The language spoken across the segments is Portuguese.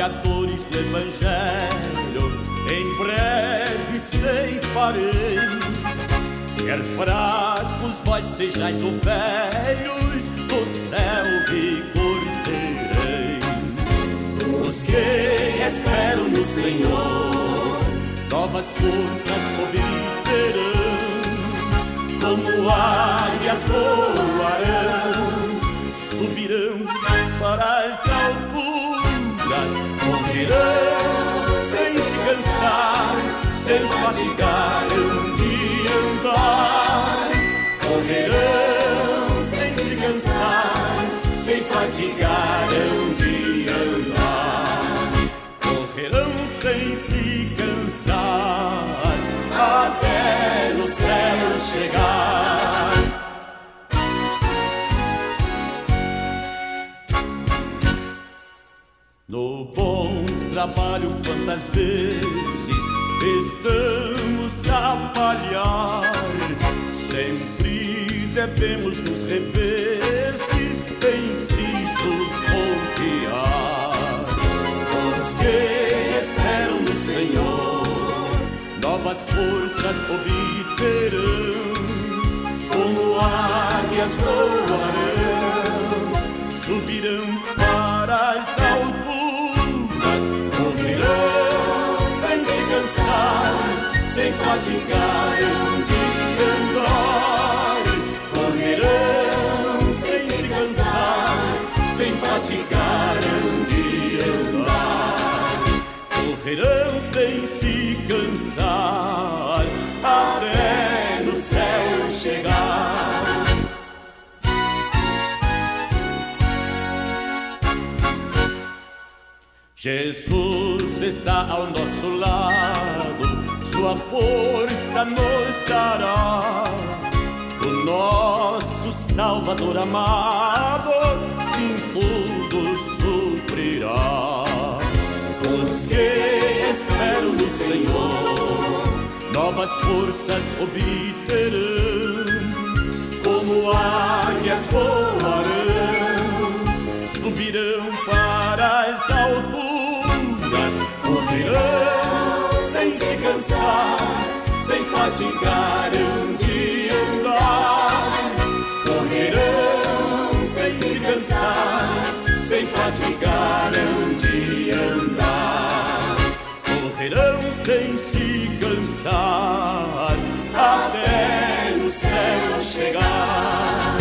pregadores do Evangelho, em breve ceifareis. Quer fracos vós sejais ou velhos, do céu vigor tereis. Os que esperam no Senhor, novas forças obterão. Como águias voarão, subirão para as alturas, correrão sem se cansar, sem fatigarão de andar. Correrão sem se cansar, sem fatigarão de andar. Correrão sem se cansar, até no céu chegar. No bom trabalho, quantas vezes estamos a falhar, sempre devemos nos revezes em Cristo confiar. Os que esperam no Senhor, novas forças obterão. Como águias voarão, subirão para as alturas, correrão sem se cansar, sem fatigarão de andar. Correrão sem se cansar, sem fatigarão de andar. Correrão sem se cansar, até no céu chegar. Jesus está ao nosso lado, sua força nos dará. O nosso Salvador amado, sim, tudo suprirá. Os que esperam no Senhor, novas forças obterão. Como águias voarão, subirão para as alturas, correrão sem se cansar, sem fatigarão de andar. Correrão sem se cansar, sem fatigarão de andar. Correrão sem se cansar, até no céu chegar.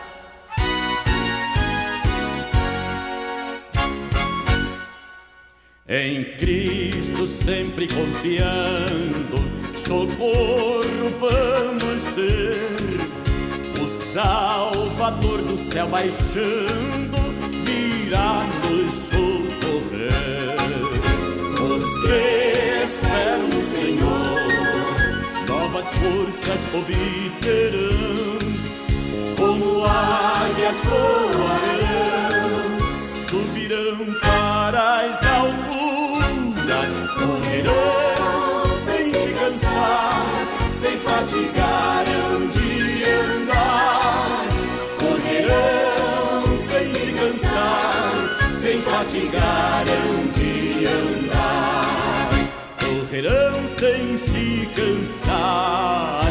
Em Cristo sempre confiando, socorro vamos ter. O Salvador do céu baixando virá nos socorrer. Os que esperam no Senhor, novas forças obterão. Como águias voarão, subirão para as alturas, correrão sem se cansar, sem fatigarão de andar. Correrão sem se cansar, sem fatigarão de andar. Correrão sem se cansar,